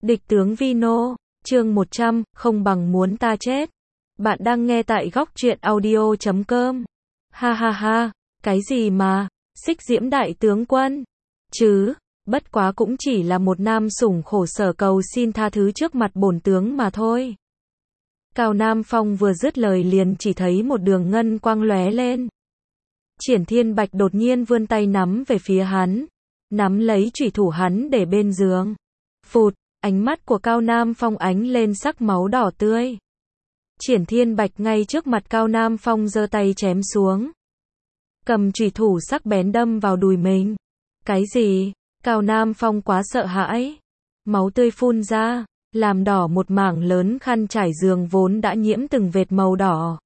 Địch tướng Vino, chương 100, không bằng muốn ta chết. Bạn đang nghe tại góc truyện audio.com. Ha ha ha, cái gì mà, xích diễm đại tướng quân? Chứ, bất quá cũng chỉ là một nam sủng khổ sở cầu xin tha thứ trước mặt bổn tướng mà thôi. Cao Nam Phong vừa dứt lời liền chỉ thấy một đường ngân quang lóe lên. Triển Thiên Bạch đột nhiên vươn tay nắm về phía hắn, nắm lấy chủy thủ hắn để bên giường. Phụt, ánh mắt của Cao Nam Phong ánh lên sắc máu đỏ tươi. Triển Thiên Bạch ngay trước mặt Cao Nam Phong giơ tay chém xuống. Cầm chủy thủ sắc bén đâm vào đùi mình. Cái gì? Cao Nam Phong quá sợ hãi. Máu tươi phun ra, làm đỏ một mảng lớn khăn trải giường vốn đã nhiễm từng vệt màu đỏ.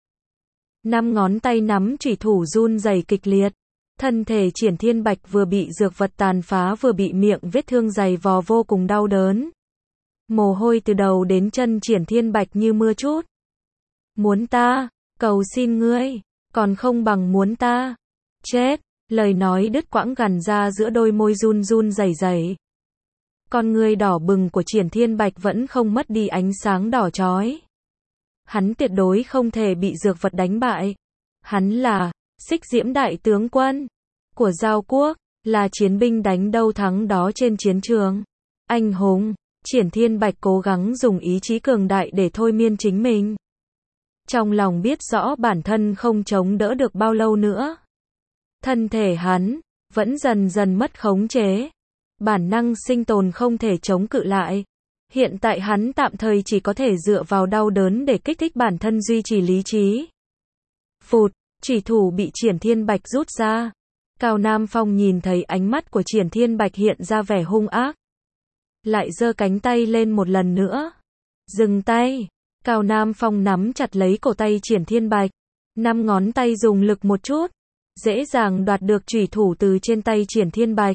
5 ngón tay nắm chủy thủ run rẩy kịch liệt. Thân thể Triển Thiên Bạch vừa bị dược vật tàn phá vừa bị miệng vết thương dày vò vô cùng đau đớn. Mồ hôi từ đầu đến chân Triển Thiên Bạch như mưa trút. Muốn ta, cầu xin ngươi, còn không bằng muốn ta chết. Lời nói đứt quãng gằn ra giữa đôi môi run run rẩy rẩy. Con ngươi đỏ bừng của Triển Thiên Bạch vẫn không mất đi ánh sáng đỏ chói. Hắn tuyệt đối không thể bị dược vật đánh bại. Hắn là xích diễm đại tướng quân của Giao Quốc, là chiến binh đánh đâu thắng đó trên chiến trường. Anh hùng. Triển Thiên Bạch cố gắng dùng ý chí cường đại để thôi miên chính mình. Trong lòng biết rõ bản thân không chống đỡ được bao lâu nữa. Thân thể hắn vẫn dần dần mất khống chế. Bản năng sinh tồn không thể chống cự lại. Hiện tại hắn tạm thời chỉ có thể dựa vào đau đớn để kích thích bản thân duy trì lý trí. Phụt, chủy thủ bị Triển Thiên Bạch rút ra. Cao Nam Phong nhìn thấy ánh mắt của Triển Thiên Bạch hiện ra vẻ hung ác. Lại giơ cánh tay lên một lần nữa. Dừng tay. Cao Nam Phong nắm chặt lấy cổ tay Triển Thiên Bạch. 5 ngón tay dùng lực một chút. Dễ dàng đoạt được chủy thủ từ trên tay Triển Thiên Bạch.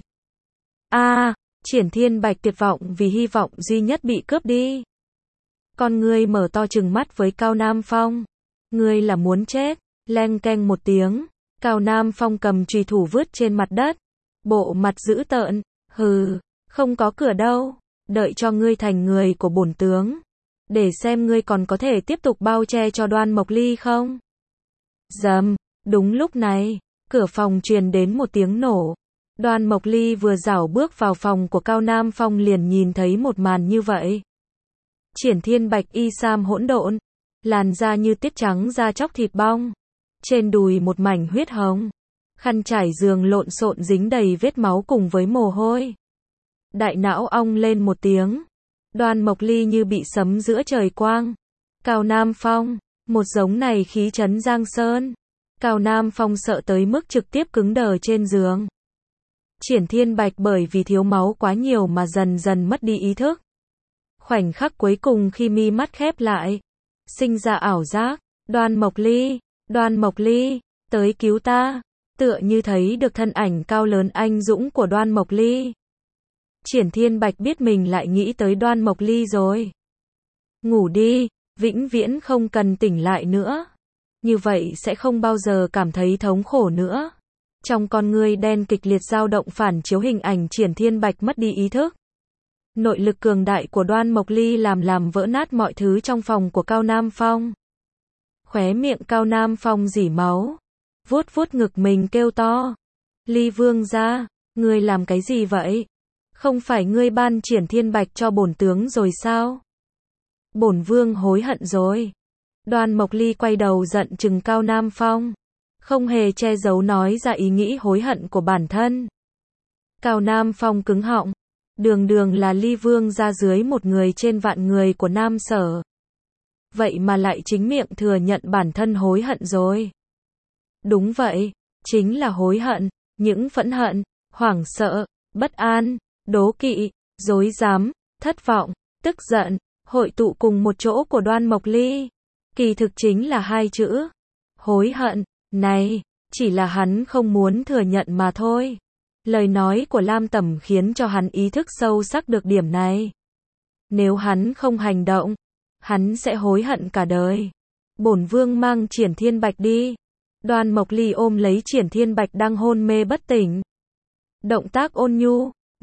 Triển Thiên Bạch tuyệt vọng vì hy vọng duy nhất bị cướp đi. Con ngươi mở to trừng mắt với Cao Nam Phong. Ngươi là muốn chết. Leng keng một tiếng. Cao Nam Phong cầm chùy thủ vứt trên mặt đất. Bộ mặt dữ tợn. Hừ, không có cửa đâu. Đợi cho ngươi thành người của bổn tướng. Để xem ngươi còn có thể tiếp tục bao che cho Đoan Mộc Ly không. Rầm, đúng lúc này, cửa phòng truyền đến một tiếng nổ. Đoan Mộc Ly vừa rảo bước vào phòng của Cao Nam Phong liền nhìn thấy một màn như vậy. Triển Thiên Bạch y sam hỗn độn, làn da như tiết trắng da chóc thịt bong, trên đùi một mảnh huyết hồng, khăn trải giường lộn xộn dính đầy vết máu cùng với mồ hôi. Đại não ong lên một tiếng. Đoan Mộc Ly như bị sấm giữa trời quang. Cao Nam Phong, một giống này khí trấn Giang Sơn. Cao Nam Phong sợ tới mức trực tiếp cứng đờ trên giường. Triển Thiên Bạch bởi vì thiếu máu quá nhiều mà dần dần mất đi ý thức. Khoảnh khắc cuối cùng khi mi mắt khép lại, sinh ra ảo giác. Đoan Mộc Ly, tới cứu ta. Tựa như thấy được thân ảnh cao lớn anh dũng của Đoan Mộc Ly. Triển Thiên Bạch biết mình lại nghĩ tới Đoan Mộc Ly rồi. Ngủ đi, vĩnh viễn không cần tỉnh lại nữa. Như vậy sẽ không bao giờ cảm thấy thống khổ nữa. Trong con ngươi đen kịch liệt dao động phản chiếu hình ảnh Triển Thiên Bạch mất đi ý thức. Nội lực cường đại của Đoan Mộc Ly làm vỡ nát mọi thứ trong phòng của Cao Nam Phong. Khóe miệng Cao Nam Phong rỉ máu. Vuốt vuốt ngực mình kêu to. Ly Vương gia, ngươi làm cái gì vậy? Không phải ngươi ban Triển Thiên Bạch cho bổn tướng rồi sao? Bổn vương hối hận rồi. Đoan Mộc Ly quay đầu giận chừng Cao Nam Phong. Không hề che giấu nói ra ý nghĩ hối hận của bản thân. Cao Nam Phong cứng họng. Đường là Ly Vương gia dưới một người trên vạn người của Nam Sở. Vậy mà lại chính miệng thừa nhận bản thân hối hận rồi. Đúng vậy, chính là hối hận, những phẫn hận, hoảng sợ, bất an, đố kỵ, dối dám, thất vọng, tức giận, hội tụ cùng một chỗ của Đoan Mộc Ly. Kỳ thực chính là 2 chữ. Hối hận. Này, chỉ là hắn không muốn thừa nhận mà thôi. Lời nói của Lam Tẩm khiến cho hắn ý thức sâu sắc được điểm này. Nếu hắn không hành động, hắn sẽ hối hận cả đời. Bổn vương mang Triển Thiên Bạch đi. Đoan Mộc Ly ôm lấy Triển Thiên Bạch đang hôn mê bất tỉnh. Động tác ôn nhu,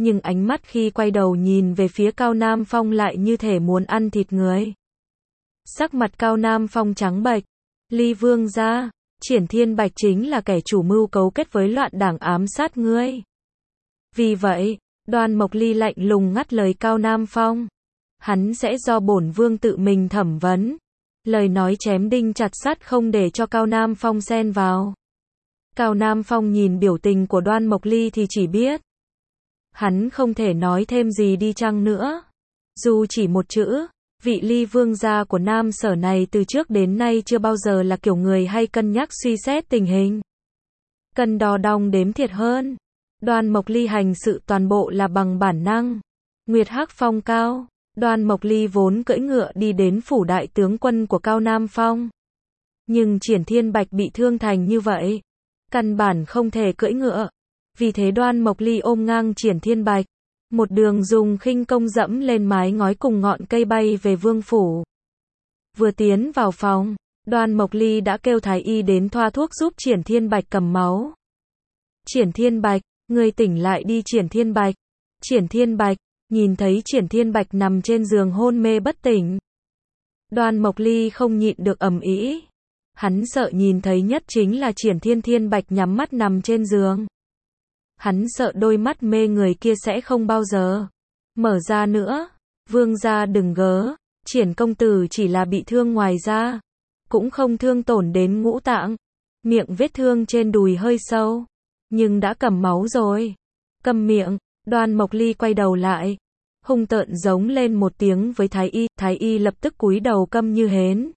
nhưng ánh mắt khi quay đầu nhìn về phía Cao Nam Phong lại như thể muốn ăn thịt người. Sắc mặt Cao Nam Phong trắng bệch. Ly Vương gia, Triển Thiên Bạch chính là kẻ chủ mưu cấu kết với loạn đảng ám sát ngươi. Vì vậy, Đoan Mộc Ly lạnh lùng ngắt lời Cao Nam Phong. Hắn sẽ do bổn vương tự mình thẩm vấn. Lời nói chém đinh chặt sắt không để cho Cao Nam Phong xen vào. Cao Nam Phong nhìn biểu tình của Đoan Mộc Ly thì chỉ biết. Hắn không thể nói thêm gì đi chăng nữa. Dù chỉ một chữ, vị Ly Vương gia của Nam Sở này từ trước đến nay chưa bao giờ là kiểu người hay cân nhắc suy xét tình hình. Cần đo đong đếm thiệt hơn. Đoan Mộc Ly hành sự toàn bộ là bằng bản năng. Nguyệt Hắc Phong cao. Đoan Mộc Ly vốn cưỡi ngựa đi đến phủ đại tướng quân của Cao Nam Phong. Nhưng Triển Thiên Bạch bị thương thành như vậy. Căn bản không thể cưỡi ngựa. Vì thế Đoan Mộc Ly ôm ngang Triển Thiên Bạch. Một đường dùng khinh công dẫm lên mái ngói cùng ngọn cây bay về vương phủ. Vừa tiến vào phòng, Đoan Mộc Ly đã kêu thái y đến thoa thuốc giúp Triển Thiên Bạch cầm máu. Triển Thiên Bạch, ngươi tỉnh lại đi Triển Thiên Bạch. Triển Thiên Bạch, nhìn thấy Triển Thiên Bạch nằm trên giường hôn mê bất tỉnh. Đoan Mộc Ly không nhịn được ầm ĩ. Hắn sợ nhìn thấy nhất chính là Triển Thiên Bạch nhắm mắt nằm trên giường. Hắn sợ đôi mắt mê người kia sẽ không bao giờ mở ra nữa. Vương gia đừng gớ, Triển công tử chỉ là bị thương ngoài da, cũng không thương tổn đến ngũ tạng. Miệng vết thương trên đùi hơi sâu, nhưng đã cầm máu rồi. Câm miệng. Đoan Mộc Ly quay đầu lại, hung tợn giống lên một tiếng với thái y lập tức cúi đầu câm như hến.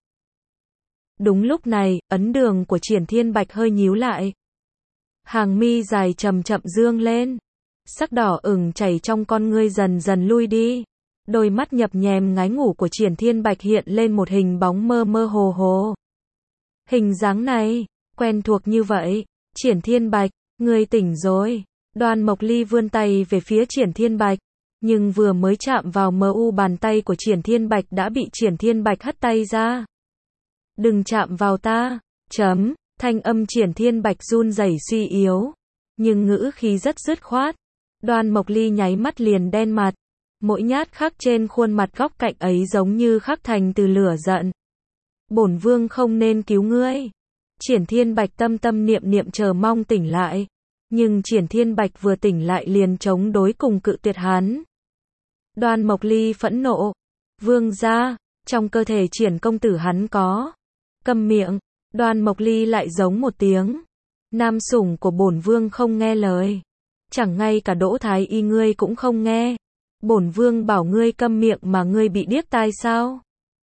Đúng lúc này, ấn đường của Triển Thiên Bạch hơi nhíu lại. Hàng mi dài chậm chậm dương lên. Sắc đỏ ửng chảy trong con ngươi dần dần lui đi. Đôi mắt nhập nhèm ngái ngủ của Triển Thiên Bạch hiện lên một hình bóng mơ mơ hồ hồ. Hình dáng này, quen thuộc như vậy. Triển Thiên Bạch, ngươi tỉnh rồi. Đoan Mộc Ly vươn tay về phía Triển Thiên Bạch. Nhưng vừa mới chạm vào bàn tay của Triển Thiên Bạch đã bị Triển Thiên Bạch hất tay ra. Đừng chạm vào ta. Thanh âm Triển Thiên Bạch run rẩy suy yếu, nhưng ngữ khí rất dứt khoát. Đoan Mộc Ly nháy mắt liền đen mặt. Mỗi nhát khắc trên khuôn mặt góc cạnh ấy giống như khắc thành từ lửa giận. Bổn vương không nên cứu ngươi. Triển Thiên Bạch tâm niệm chờ mong tỉnh lại. Nhưng Triển Thiên Bạch vừa tỉnh lại liền chống đối cùng cự tuyệt hắn. Đoan Mộc Ly phẫn nộ. Vương gia, trong cơ thể Triển công tử hắn có. Câm miệng. Đoan Mộc Ly lại giống một tiếng. Nam sủng của bổn vương không nghe lời. Chẳng ngay cả Đỗ thái y ngươi cũng không nghe. Bổn vương bảo ngươi câm miệng mà ngươi bị điếc tai sao?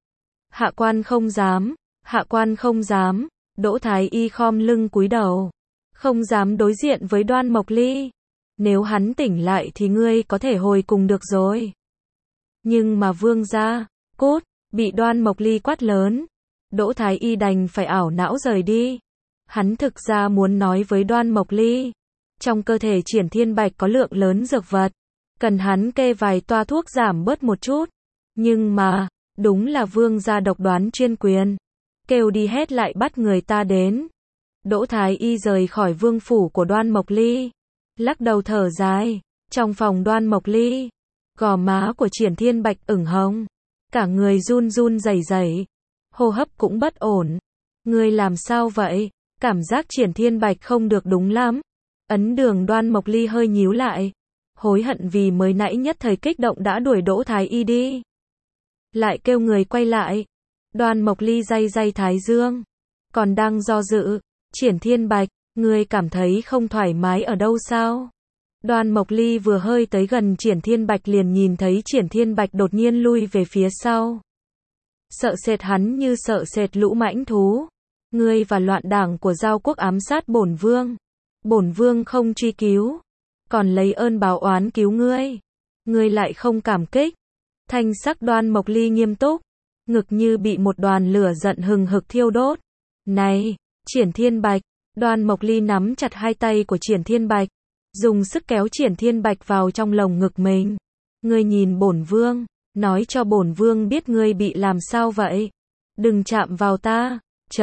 Hạ quan không dám. Hạ quan không dám. Đỗ thái y khom lưng cúi đầu. Không dám đối diện với Đoan Mộc Ly. Nếu hắn tỉnh lại thì ngươi có thể hồi cùng được rồi. Nhưng mà vương gia, cút, bị Đoan Mộc Ly quát lớn. Đỗ thái y đành phải ảo não rời đi. Hắn thực ra muốn nói với Đoan Mộc Ly. Trong cơ thể Triển Thiên Bạch có lượng lớn dược vật. Cần hắn kê vài toa thuốc giảm bớt một chút. Nhưng mà, đúng là vương gia độc đoán chuyên quyền. Kêu đi hết lại bắt người ta đến. Đỗ thái y rời khỏi vương phủ của Đoan Mộc Ly. Lắc đầu thở dài. Trong phòng Đoan Mộc Ly, gò má của Triển Thiên Bạch ửng hồng. Cả người run run rẩy rẩy. Hô hấp cũng bất ổn. Ngươi làm sao vậy? Cảm giác Triển Thiên Bạch không được đúng lắm. Ấn đường Đoan Mộc Ly hơi nhíu lại. Hối hận vì mới nãy nhất thời kích động đã đuổi Đỗ thái y đi. Lại kêu người quay lại. Đoan Mộc Ly day thái dương. Còn đang do dự. Triển Thiên Bạch, ngươi cảm thấy không thoải mái ở đâu sao? Đoan Mộc Ly vừa hơi tới gần Triển Thiên Bạch liền nhìn thấy Triển Thiên Bạch đột nhiên lui về phía sau. Sợ sệt hắn như sợ sệt lũ mãnh thú. Ngươi và loạn đảng của Giao quốc ám sát bổn vương. Bổn vương không truy cứu. Còn lấy ơn báo oán cứu ngươi. Ngươi lại không cảm kích. Thanh sắc Đoan Mộc Ly nghiêm túc. Ngực như bị một đoàn lửa giận hừng hực thiêu đốt. Này, Triển Thiên Bạch. Đoan Mộc Ly nắm chặt hai tay của Triển Thiên Bạch. Dùng sức kéo Triển Thiên Bạch vào trong lồng ngực mình. Ngươi nhìn bổn vương. Nói cho bổn vương biết ngươi bị làm sao vậy. Đừng chạm vào ta.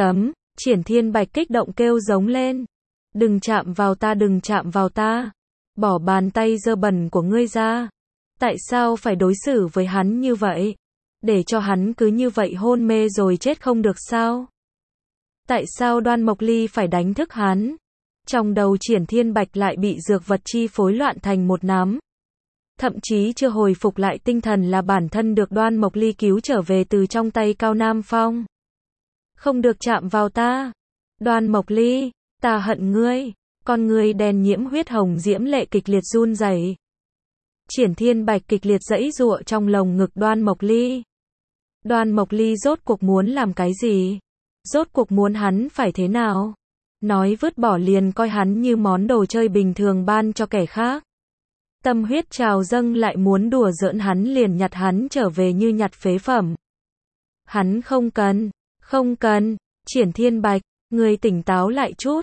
Triển Thiên Bạch kích động kêu giống lên. Đừng chạm vào ta, đừng chạm vào ta. bỏ bàn tay dơ bẩn của ngươi ra. Tại sao phải đối xử với hắn như vậy? Để cho hắn cứ như vậy hôn mê rồi chết không được sao? Tại sao Đoan Mộc Ly phải đánh thức hắn? Trong đầu Triển Thiên Bạch lại bị dược vật chi phối loạn thành một nắm. Thậm chí chưa hồi phục lại tinh thần là bản thân được Đoan Mộc Ly cứu trở về từ trong tay Cao Nam Phong. Không được chạm vào ta. Đoan Mộc Ly, ta hận ngươi. Con ngươi đen nhiễm huyết hồng diễm lệ kịch liệt run rẩy. Triển Thiên Bạch kịch liệt giãy giụa trong lồng ngực Đoan Mộc Ly. Đoan Mộc Ly rốt cuộc muốn làm cái gì? Rốt cuộc muốn hắn phải thế nào? Nói vứt bỏ liền coi hắn như món đồ chơi bình thường ban cho kẻ khác. Tâm huyết trào dâng lại muốn đùa giỡn hắn liền nhặt hắn trở về như nhặt phế phẩm. Hắn không cần, Triển Thiên Bạch, ngươi tỉnh táo lại chút,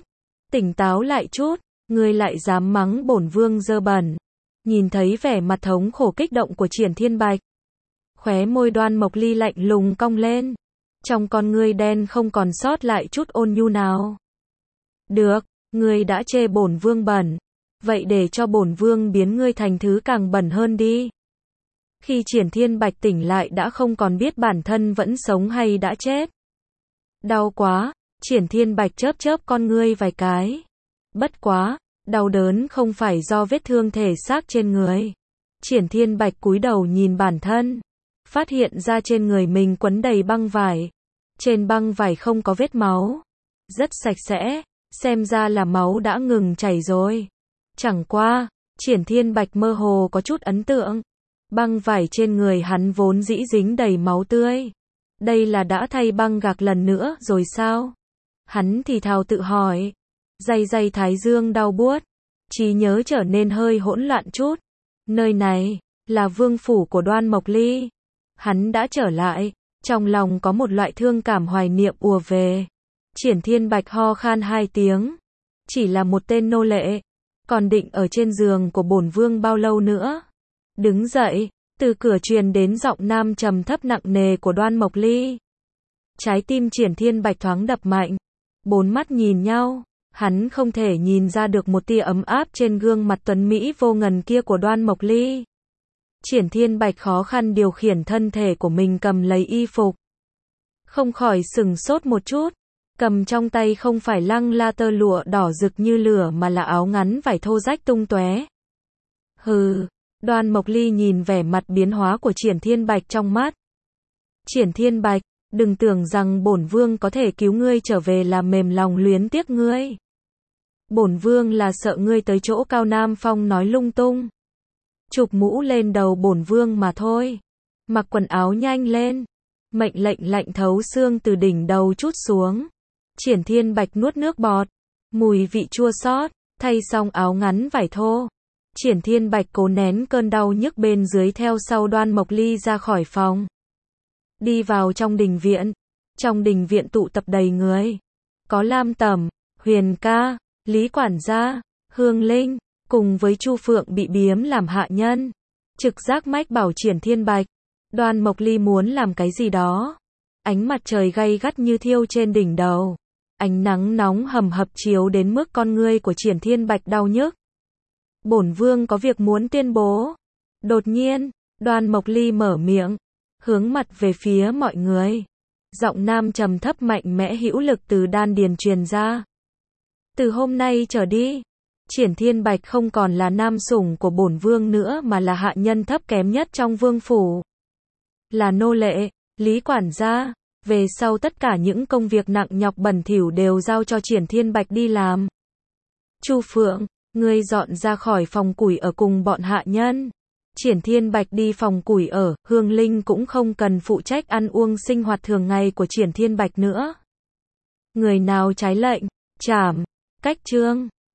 ngươi lại dám mắng bổn vương dơ bẩn. Nhìn thấy vẻ mặt thống khổ kích động của Triển Thiên Bạch, khóe môi Đoan Mộc Ly lạnh lùng cong lên, trong con ngươi đen không còn sót lại chút ôn nhu nào. Được, ngươi đã chê bổn vương bẩn, vậy để cho bổn vương biến ngươi thành thứ càng bẩn hơn đi. Khi Triển Thiên Bạch tỉnh lại đã không còn biết bản thân vẫn sống hay đã chết. Đau quá, Triển Thiên Bạch chớp chớp con ngươi vài cái. Bất quá, đau đớn không phải do vết thương thể xác trên người. Triển Thiên Bạch cúi đầu nhìn bản thân, phát hiện ra trên người mình quấn đầy băng vải. Trên băng vải không có vết máu, rất sạch sẽ, xem ra là máu đã ngừng chảy rồi. Chẳng qua, Triển Thiên Bạch mơ hồ có chút ấn tượng. Băng vải trên người hắn vốn dĩ dính đầy máu tươi. Đây là đã thay băng gạc lần nữa rồi sao? Hắn thì thào tự hỏi. Day thái dương đau buốt, trí nhớ trở nên hơi hỗn loạn chút. Nơi này là vương phủ của Đoan Mộc Ly. Hắn đã trở lại, trong lòng có một loại thương cảm hoài niệm ùa về. Triển Thiên Bạch ho khan 2 tiếng. Chỉ là một tên nô lệ, còn định ở trên giường của bổn vương bao lâu nữa? Đứng dậy, từ cửa truyền đến giọng nam trầm thấp nặng nề của Đoan Mộc Ly. Trái tim Triển Thiên Bạch thoáng đập mạnh. 4 mắt nhìn nhau, hắn không thể nhìn ra được một tia ấm áp trên gương mặt tuấn mỹ vô ngần kia của Đoan Mộc Ly. Triển Thiên Bạch khó khăn điều khiển thân thể của mình cầm lấy y phục. Không khỏi sửng sốt một chút. Cầm trong tay không phải lăng la tơ lụa đỏ rực như lửa mà là áo ngắn vải thô rách tung tóe. Hừ, Đoan Mộc Ly nhìn vẻ mặt biến hóa của Triển Thiên Bạch trong mắt. Triển Thiên Bạch, đừng tưởng rằng bổn vương có thể cứu ngươi trở về là mềm lòng luyến tiếc ngươi. Bổn vương là sợ ngươi tới chỗ Cao Nam Phong nói lung tung. Chụp mũ lên đầu bổn vương mà thôi. Mặc quần áo nhanh lên. Mệnh lệnh lạnh thấu xương từ đỉnh đầu trút xuống. Triển Thiên Bạch nuốt nước bọt. Mùi vị chua xót, thay xong áo ngắn vải thô. Triển Thiên Bạch cố nén cơn đau nhức bên dưới theo sau Đoan Mộc Ly ra khỏi phòng. Đi vào trong đình viện. Trong đình viện tụ tập đầy người. Có Lam Tẩm, Huyền Ca, Lý Quản gia, Hương Linh, cùng với Chu Phượng bị biếm làm hạ nhân. Trực giác mách bảo Triển Thiên Bạch. Đoan Mộc Ly muốn làm cái gì đó. Ánh mặt trời gay gắt như thiêu trên đỉnh đầu. Ánh nắng nóng hầm hập chiếu đến mức con ngươi của Triển Thiên Bạch đau nhức. Bổn vương có việc muốn tuyên bố. Đột nhiên, Đoan Mộc Ly mở miệng, hướng mặt về phía mọi người. Giọng nam trầm thấp mạnh mẽ hữu lực từ đan điền truyền ra. Từ hôm nay trở đi, Triển Thiên Bạch không còn là nam sủng của bổn vương nữa mà là hạ nhân thấp kém nhất trong vương phủ. Là nô lệ, Lý Quản gia. Về sau tất cả những công việc nặng nhọc bẩn thỉu đều giao cho Triển Thiên Bạch đi làm. Chu Phượng, ngươi dọn ra khỏi phòng củi ở cùng bọn hạ nhân. Triển Thiên Bạch đi phòng củi ở, Hương Linh cũng không cần phụ trách ăn uống sinh hoạt thường ngày của Triển Thiên Bạch nữa. Người nào trái lệnh, trảm. Cách chương